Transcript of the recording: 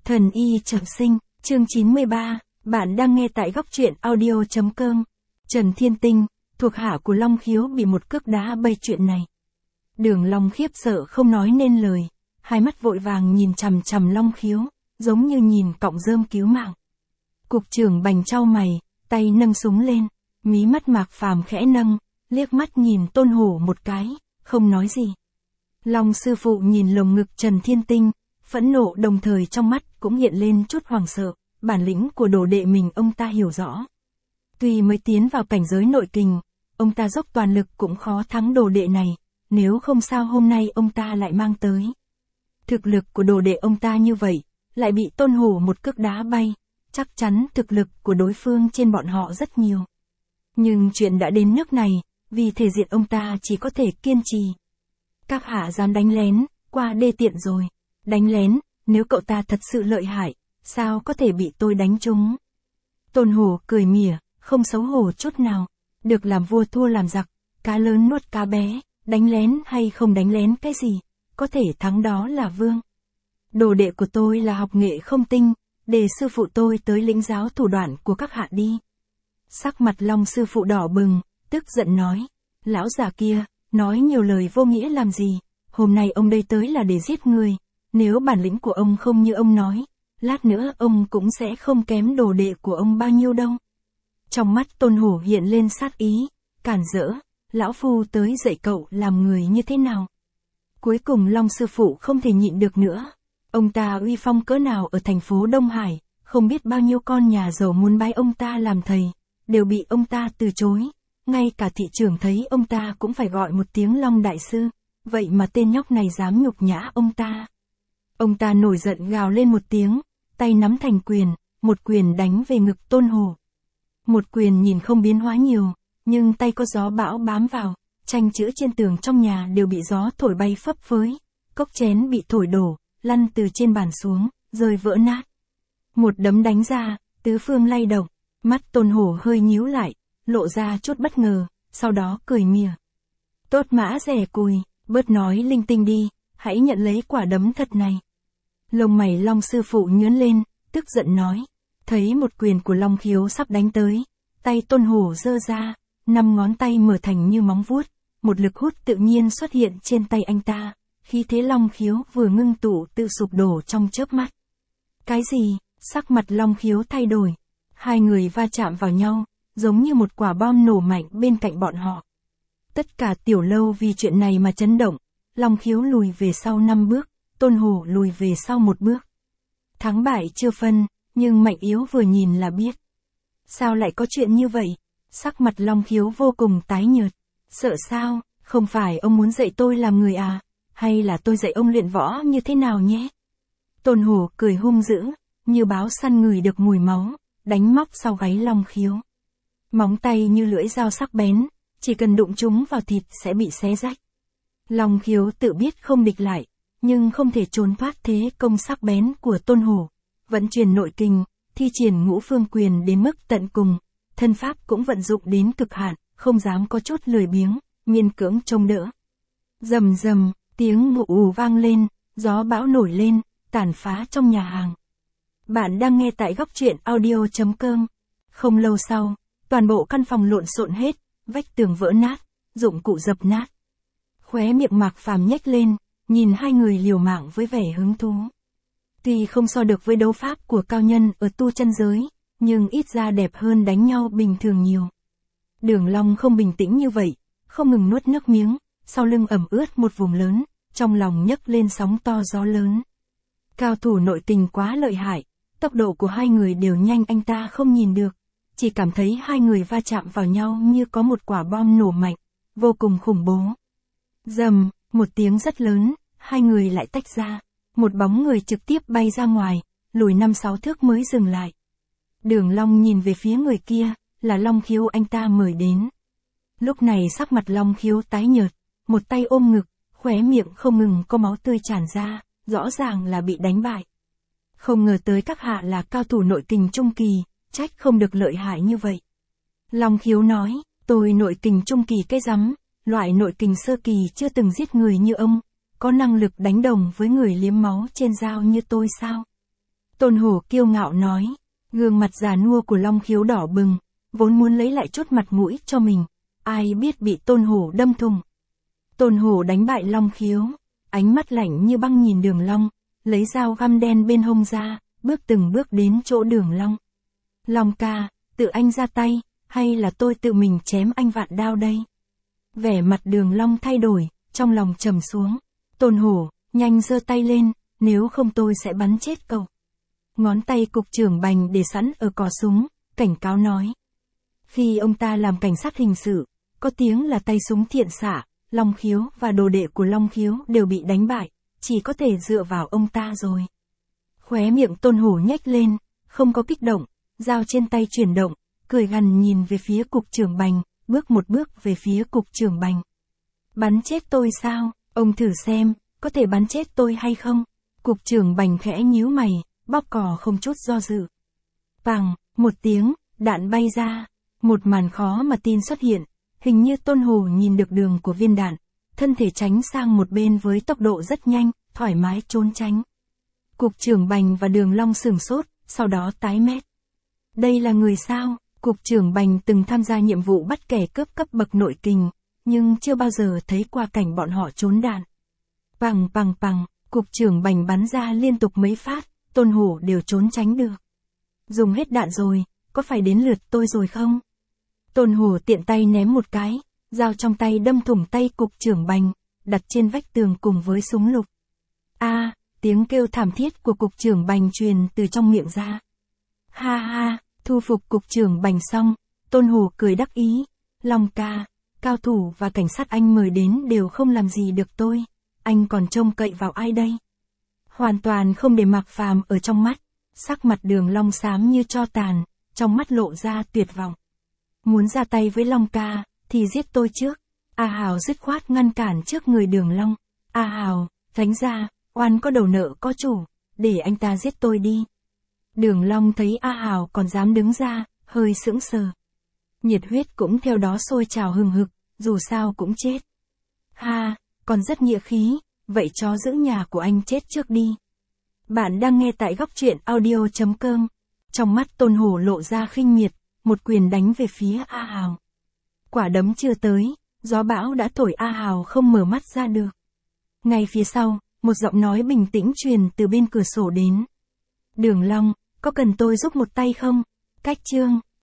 Thần y trọng sinh, chương 93, bạn đang nghe tại góc truyện audio.com. Trần Thiên Tinh, thuộc hạ của Long Khiếu bị một cước đá bay chuyện này. Đường Long khiếp sợ không nói nên lời, hai mắt vội vàng nhìn chằm chằm Long Khiếu, giống như nhìn cọng rơm cứu mạng. Cục trưởng Bành chau mày, tay nâng súng lên, mí mắt Mạc Phàm khẽ nâng, liếc mắt nhìn Tôn Hổ một cái, không nói gì. Long sư phụ nhìn lồng ngực Trần Thiên Tinh, phẫn nộ đồng thời trong mắt cũng hiện lên chút hoảng sợ, bản lĩnh của đồ đệ mình ông ta hiểu rõ. Tuy mới tiến vào cảnh giới nội kình, ông ta dốc toàn lực cũng khó thắng đồ đệ này, nếu không sao hôm nay ông ta lại mang tới. Thực lực của đồ đệ ông ta như vậy, lại bị Tôn Hổ một cước đá bay, chắc chắn thực lực của đối phương trên bọn họ rất nhiều. Nhưng chuyện đã đến nước này, vì thể diện ông ta chỉ có thể kiên trì. Các hạ dám đánh lén, qua đê tiện rồi. Đánh lén, nếu cậu ta thật sự lợi hại, sao có thể bị tôi đánh trúng? Tôn Hổ cười mỉa, không xấu hổ chút nào. Được làm vua thua làm giặc, cá lớn nuốt cá bé, đánh lén hay không đánh lén cái gì, có thể thắng đó là vương. Đồ đệ của tôi là học nghệ không tinh, để sư phụ tôi tới lĩnh giáo thủ đoạn của các hạ đi. Sắc mặt Long sư phụ đỏ bừng, tức giận nói, lão già kia, nói nhiều lời vô nghĩa làm gì, hôm nay ông đây tới là để giết người, nếu bản lĩnh của ông không như ông nói, lát nữa ông cũng sẽ không kém đồ đệ của ông bao nhiêu đâu. Trong mắt Tôn Hổ hiện lên sát ý, cản rỡ, lão phu tới dạy cậu làm người như thế nào. Cuối cùng Long sư phụ không thể nhịn được nữa, ông ta uy phong cỡ nào ở thành phố Đông Hải, không biết bao nhiêu con nhà giàu muốn bái ông ta làm thầy, đều bị ông ta từ chối, ngay cả thị trưởng thấy ông ta cũng phải gọi một tiếng Long đại sư, vậy mà tên nhóc này dám nhục nhã ông ta. Ông ta nổi giận gào lên một tiếng, tay nắm thành quyền, một quyền đánh về ngực Tôn Hổ. Một quyền nhìn không biến hóa nhiều, nhưng tay có gió bão bám vào, tranh chữ trên tường trong nhà đều bị gió thổi bay phấp phới, cốc chén bị thổi đổ, lăn từ trên bàn xuống, rơi vỡ nát. Một đấm đánh ra, tứ phương lay động, mắt Tôn Hổ hơi nhíu lại, lộ ra chút bất ngờ, sau đó cười mỉa. Tốt mã rẻ cùi, bớt nói linh tinh đi, hãy nhận lấy quả đấm thật này. Lông mày Long sư phụ nhướng lên, tức giận nói, thấy một quyền của Long Khiếu sắp đánh tới, tay Tôn Hổ giơ ra, 5 ngón tay mở thành như móng vuốt, một lực hút tự nhiên xuất hiện trên tay anh ta, khí thế Long Khiếu vừa ngưng tụ tự sụp đổ trong chớp mắt. Cái gì? Sắc mặt Long Khiếu thay đổi, hai người va chạm vào nhau, giống như một quả bom nổ mạnh bên cạnh bọn họ. Tất cả tiểu lâu vì chuyện này mà chấn động, Long Khiếu lùi về sau 5 bước, Tôn Hổ lùi về sau 1 bước. Thắng bại chưa phân, nhưng mạnh yếu vừa nhìn là biết. Sao lại có chuyện như vậy? Sắc mặt Long Khiếu vô cùng tái nhợt. Sợ sao? Không phải ông muốn dạy tôi làm người à? Hay là tôi dạy ông luyện võ như thế nào nhé? Tôn Hổ cười hung dữ, như báo săn ngửi được mùi máu, đánh móc sau gáy Long Khiếu. Móng tay như lưỡi dao sắc bén, chỉ cần đụng chúng vào thịt sẽ bị xé rách. Long Khiếu tự biết không địch lại, nhưng không thể trốn thoát thế công sắc bén của Tôn Hổ. Vận chuyển nội kình, thi triển ngũ phương quyền đến mức tận cùng, thân pháp cũng vận dụng đến cực hạn, không dám có chút lười biếng, miên cưỡng trông đỡ. Rầm rầm, tiếng ù ù vang lên, gió bão nổi lên, tàn phá trong nhà hàng. Bạn đang nghe tại góc truyện audio.com. Không lâu sau, toàn bộ căn phòng lộn xộn hết, vách tường vỡ nát, dụng cụ dập nát. Khóe miệng Mạc Phàm nhếch lên, nhìn hai người liều mạng với vẻ hứng thú. Tuy không so được với đấu pháp của cao nhân ở tu chân giới, nhưng ít ra đẹp hơn đánh nhau bình thường nhiều. Đường Long không bình tĩnh như vậy, không ngừng nuốt nước miếng, sau lưng ẩm ướt một vùng lớn, trong lòng nhấc lên sóng to gió lớn. Cao thủ nội kình quá lợi hại, tốc độ của hai người đều nhanh anh ta không nhìn được, chỉ cảm thấy hai người va chạm vào nhau như có một quả bom nổ mạnh, vô cùng khủng bố. Rầm, một tiếng rất lớn, hai người lại tách ra, một bóng người trực tiếp bay ra ngoài, lùi 5-6 thước mới dừng lại. Đường Long nhìn về phía người kia, là Long Khiếu anh ta mời đến. Lúc này sắc mặt Long Khiếu tái nhợt, một tay ôm ngực, khóe miệng không ngừng có máu tươi tràn ra, rõ ràng là bị đánh bại. Không ngờ tới các hạ là cao thủ nội kình trung kỳ, trách không được lợi hại như vậy. Long Khiếu nói, tôi nội kình trung kỳ cái rắm, loại nội kình sơ kỳ chưa từng giết người như ông, có năng lực đánh đồng với người liếm máu trên dao như tôi sao? Tôn Hổ kiêu ngạo nói. Gương mặt già nua của Long Khiếu đỏ bừng, vốn muốn lấy lại chút mặt mũi cho mình. Ai biết bị Tôn Hổ đâm thùng. Tôn Hổ đánh bại Long Khiếu, ánh mắt lạnh như băng nhìn Đường Long, lấy dao găm đen bên hông ra, bước từng bước đến chỗ Đường Long. Long ca, tự anh ra tay, hay là tôi tự mình chém anh vạn đao đây? Vẻ mặt Đường Long thay đổi, trong lòng trầm xuống. Tôn Hổ, nhanh giơ tay lên, nếu không tôi sẽ bắn chết cậu. Ngón tay cục trưởng Bành để sẵn ở cò súng, cảnh cáo nói. Khi ông ta làm cảnh sát hình sự, có tiếng là tay súng thiện xạ, Long Khiếu và đồ đệ của Long Khiếu đều bị đánh bại, chỉ có thể dựa vào ông ta rồi. Khóe miệng Tôn Hổ nhếch lên, không có kích động, dao trên tay chuyển động, cười gằn nhìn về phía cục trưởng Bành, bước một bước về phía cục trưởng Bành. Bắn chết tôi sao? Ông thử xem, có thể bắn chết tôi hay không? Cục trưởng Bành khẽ nhíu mày, bóp cò không chút do dự. Pằng, một tiếng, đạn bay ra. Một màn khó mà tin xuất hiện, hình như Tôn Hổ nhìn được đường của viên đạn, thân thể tránh sang một bên với tốc độ rất nhanh, thoải mái trốn tránh. Cục trưởng Bành và Đường Long sửng sốt, sau đó tái mét. Đây là người sao? Cục trưởng Bành từng tham gia nhiệm vụ bắt kẻ cướp cấp bậc nội kình, nhưng chưa bao giờ thấy qua cảnh bọn họ trốn đạn. Pằng pằng pằng, cục trưởng Bành bắn ra liên tục mấy phát, Tôn Hổ đều trốn tránh được. Dùng hết đạn rồi, có phải đến lượt tôi rồi không? Tôn Hổ tiện tay ném một cái, dao trong tay đâm thủng tay cục trưởng Bành, đặt trên vách tường cùng với súng lục. Tiếng kêu thảm thiết của cục trưởng Bành truyền từ trong miệng ra. Ha ha, thu phục cục trưởng Bành xong, Tôn Hổ cười đắc ý. Long ca, cao thủ và cảnh sát anh mời đến đều không làm gì được tôi, anh còn trông cậy vào ai đây? Hoàn toàn không để Mạc Phàm ở trong mắt, sắc mặt Đường Long xám như tro tàn, trong mắt lộ ra tuyệt vọng. Muốn ra tay với Long ca, thì giết tôi trước. A Hào dứt khoát ngăn cản trước người Đường Long. A Hào, tránh ra, oan có đầu nợ có chủ, để anh ta giết tôi đi. Đường Long thấy A Hào còn dám đứng ra, hơi sững sờ. Nhiệt huyết cũng theo đó sôi trào hừng hực, dù sao cũng chết. Ha, còn rất nghĩa khí, vậy chó giữ nhà của anh chết trước đi. Bạn đang nghe tại góc truyện audio.com. Trong mắt Tôn Hổ lộ ra khinh miệt, một quyền đánh về phía A Hào. Quả đấm chưa tới, gió bão đã thổi A Hào không mở mắt ra được. Ngay phía sau, một giọng nói bình tĩnh truyền từ bên cửa sổ đến. Đường Long, có cần tôi giúp một tay không? Cách chương.